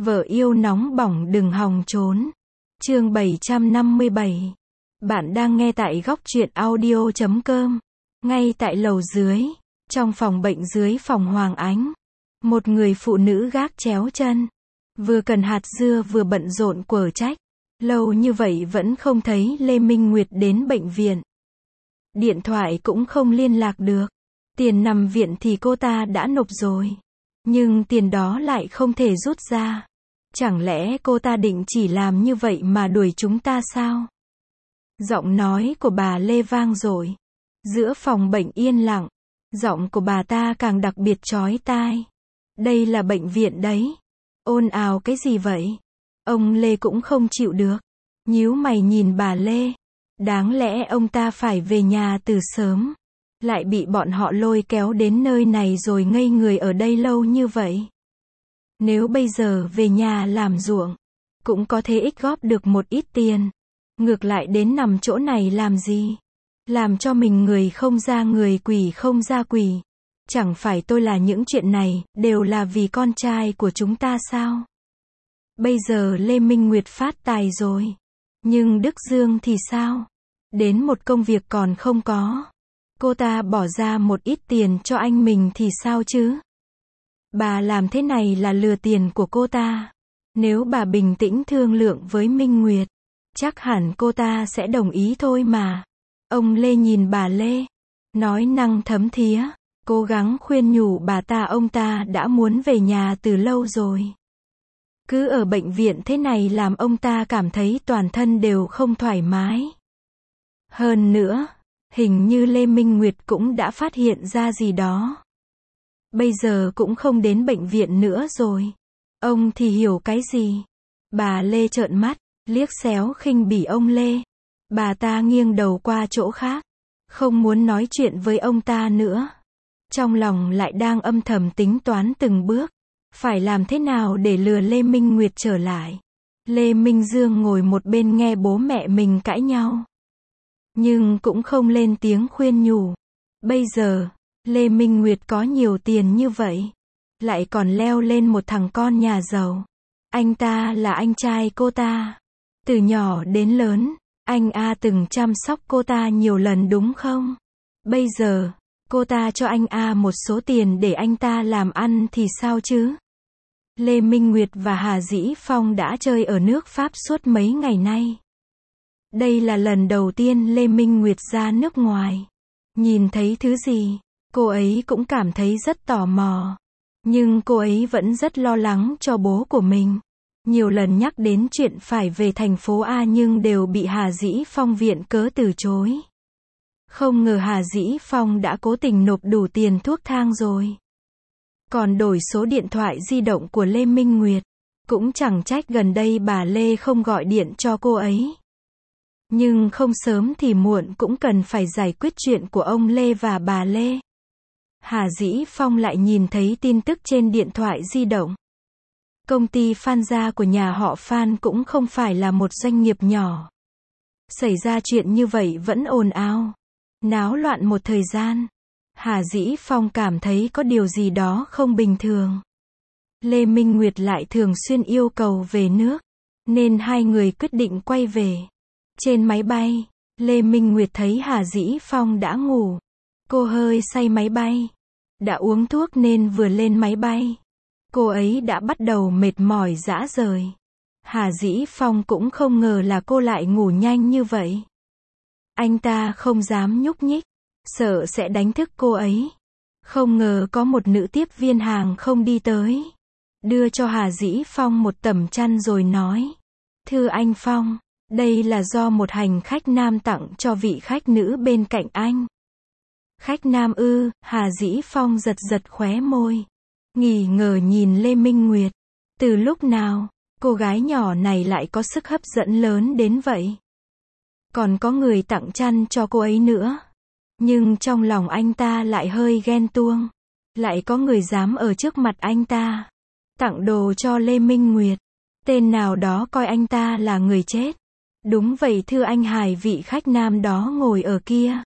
Vợ yêu nóng bỏng đừng hòng trốn. Chương 757. Bạn đang nghe tại góc truyện audio.com. Ngay tại lầu dưới, trong phòng bệnh dưới phòng Hoàng Ánh, một người phụ nữ gác chéo chân, vừa cần hạt dưa vừa bận rộn quở trách. Lâu như vậy vẫn không thấy Lê Minh Nguyệt đến bệnh viện. Điện thoại cũng không liên lạc được. Tiền nằm viện thì cô ta đã nộp rồi. Nhưng tiền đó lại không thể rút ra. Chẳng lẽ cô ta định chỉ làm như vậy mà đuổi chúng ta sao? Giọng nói của bà Lê vang dội. Giữa phòng bệnh yên lặng, giọng của bà ta càng đặc biệt chói tai. Đây là bệnh viện đấy. Ồn ào cái gì vậy? Ông Lê cũng không chịu được. Nhíu mày nhìn bà Lê. Đáng lẽ ông ta phải về nhà từ sớm. Lại bị bọn họ lôi kéo đến nơi này rồi ngây người ở đây lâu như vậy. Nếu bây giờ về nhà làm ruộng, cũng có thể ích góp được một ít tiền. Ngược lại đến nằm chỗ này làm gì? Làm cho mình người không ra người quỷ không ra quỷ. Chẳng phải tôi là những chuyện này, đều là vì con trai của chúng ta sao? Bây giờ Lê Minh Nguyệt phát tài rồi. Nhưng Đức Dương thì sao? Đến một công việc còn không có. Cô ta bỏ ra một ít tiền cho anh mình thì sao chứ? Bà làm thế này là lừa tiền của cô ta. Nếu bà bình tĩnh thương lượng với Minh Nguyệt, chắc hẳn cô ta sẽ đồng ý thôi mà. Ông Lê nhìn bà Lê, nói năng thấm thía, cố gắng khuyên nhủ bà ta ông ta đã muốn về nhà từ lâu rồi. Cứ ở bệnh viện thế này làm ông ta cảm thấy toàn thân đều không thoải mái. Hơn nữa, hình như Lê Minh Nguyệt cũng đã phát hiện ra gì đó. Bây giờ cũng không đến bệnh viện nữa rồi. Ông thì hiểu cái gì? Bà Lê trợn mắt, liếc xéo khinh bỉ ông Lê. Bà ta nghiêng đầu qua chỗ khác, không muốn nói chuyện với ông ta nữa. Trong lòng lại đang âm thầm tính toán từng bước. Phải làm thế nào để lừa Lê Minh Nguyệt trở lại? Lê Minh Dương ngồi một bên nghe bố mẹ mình cãi nhau. Nhưng cũng không lên tiếng khuyên nhủ. Bây giờ, Lê Minh Nguyệt có nhiều tiền như vậy. Lại còn leo lên một thằng con nhà giàu. Anh ta là anh trai cô ta. Từ nhỏ đến lớn, anh A từng chăm sóc cô ta nhiều lần đúng không? Bây giờ, cô ta cho anh A một số tiền để anh ta làm ăn thì sao chứ? Lê Minh Nguyệt và Hà Dĩ Phong đã chơi ở nước Pháp suốt mấy ngày nay. Đây là lần đầu tiên Lê Minh Nguyệt ra nước ngoài. Nhìn thấy thứ gì, cô ấy cũng cảm thấy rất tò mò. Nhưng cô ấy vẫn rất lo lắng cho bố của mình. Nhiều lần nhắc đến chuyện phải về thành phố A nhưng đều bị Hà Dĩ Phong viện cớ từ chối. Không ngờ Hà Dĩ Phong đã cố tình nộp đủ tiền thuốc thang rồi. Còn đổi số điện thoại di động của Lê Minh Nguyệt. Cũng chẳng trách gần đây bà Lê không gọi điện cho cô ấy. Nhưng không sớm thì muộn cũng cần phải giải quyết chuyện của ông Lê và bà Lê. Hà Dĩ Phong lại nhìn thấy tin tức trên điện thoại di động. Công ty Phan Gia của nhà họ Phan cũng không phải là một doanh nghiệp nhỏ. Xảy ra chuyện như vậy vẫn ồn ào, náo loạn một thời gian. Hà Dĩ Phong cảm thấy có điều gì đó không bình thường. Lê Minh Nguyệt lại thường xuyên yêu cầu về nước, nên hai người quyết định quay về. Trên máy bay, Lê Minh Nguyệt thấy Hà Dĩ Phong đã ngủ. Cô hơi say máy bay. Đã uống thuốc nên vừa lên máy bay, cô ấy đã bắt đầu mệt mỏi rã rời. Hà Dĩ Phong cũng không ngờ là cô lại ngủ nhanh như vậy. Anh ta không dám nhúc nhích, sợ sẽ đánh thức cô ấy. Không ngờ có một nữ tiếp viên hàng không đi tới, đưa cho Hà Dĩ Phong một tấm chăn rồi nói: "Thưa anh Phong, đây là do một hành khách nam tặng cho vị khách nữ bên cạnh anh." Khách nam ư? Hà Dĩ Phong giật giật khóe môi, nghi ngờ nhìn Lê Minh Nguyệt. Từ lúc nào, cô gái nhỏ này lại có sức hấp dẫn lớn đến vậy? Còn có người tặng chăn cho cô ấy nữa. Nhưng trong lòng anh ta lại hơi ghen tuông. Lại có người dám ở trước mặt anh ta tặng đồ cho Lê Minh Nguyệt. Tên nào đó coi anh ta là người chết. Đúng vậy thưa anh Hải, vị khách nam đó ngồi ở kia.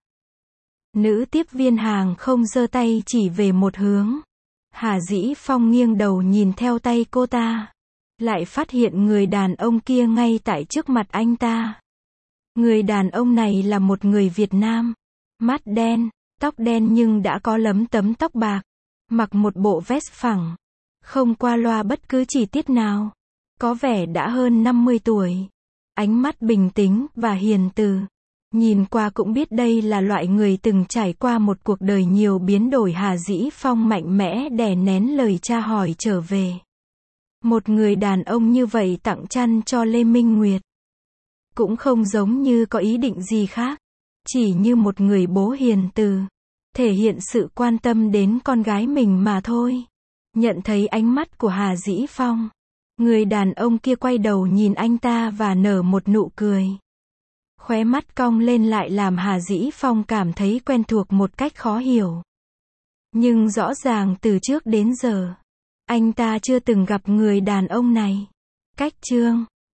Nữ tiếp viên hàng không giơ tay chỉ về một hướng. Hà Dĩ Phong nghiêng đầu nhìn theo tay cô ta. lại phát hiện người đàn ông kia ngay tại trước mặt anh ta. Người đàn ông này là một người Việt Nam, mắt đen, tóc đen nhưng đã có lấm tấm tóc bạc, mặc một bộ vest phẳng, không qua loa bất cứ chi tiết nào, có vẻ đã hơn 50 tuổi. Ánh mắt bình tĩnh và hiền từ. Nhìn qua cũng biết đây là loại người từng trải qua một cuộc đời nhiều biến đổi. Hà Dĩ Phong mạnh mẽ đè nén lời tra hỏi trở về. Một người đàn ông như vậy tặng chăn cho Lê Minh Nguyệt. Cũng không giống như có ý định gì khác. Chỉ như một người bố hiền từ. Thể hiện sự quan tâm đến con gái mình mà thôi. Nhận thấy ánh mắt của Hà Dĩ Phong. Người đàn ông kia quay đầu nhìn anh ta và nở một nụ cười. Khóe mắt cong lên lại làm Hà Dĩ Phong cảm thấy quen thuộc một cách khó hiểu. Nhưng rõ ràng từ trước đến giờ, anh ta chưa từng gặp người đàn ông này. Cách chương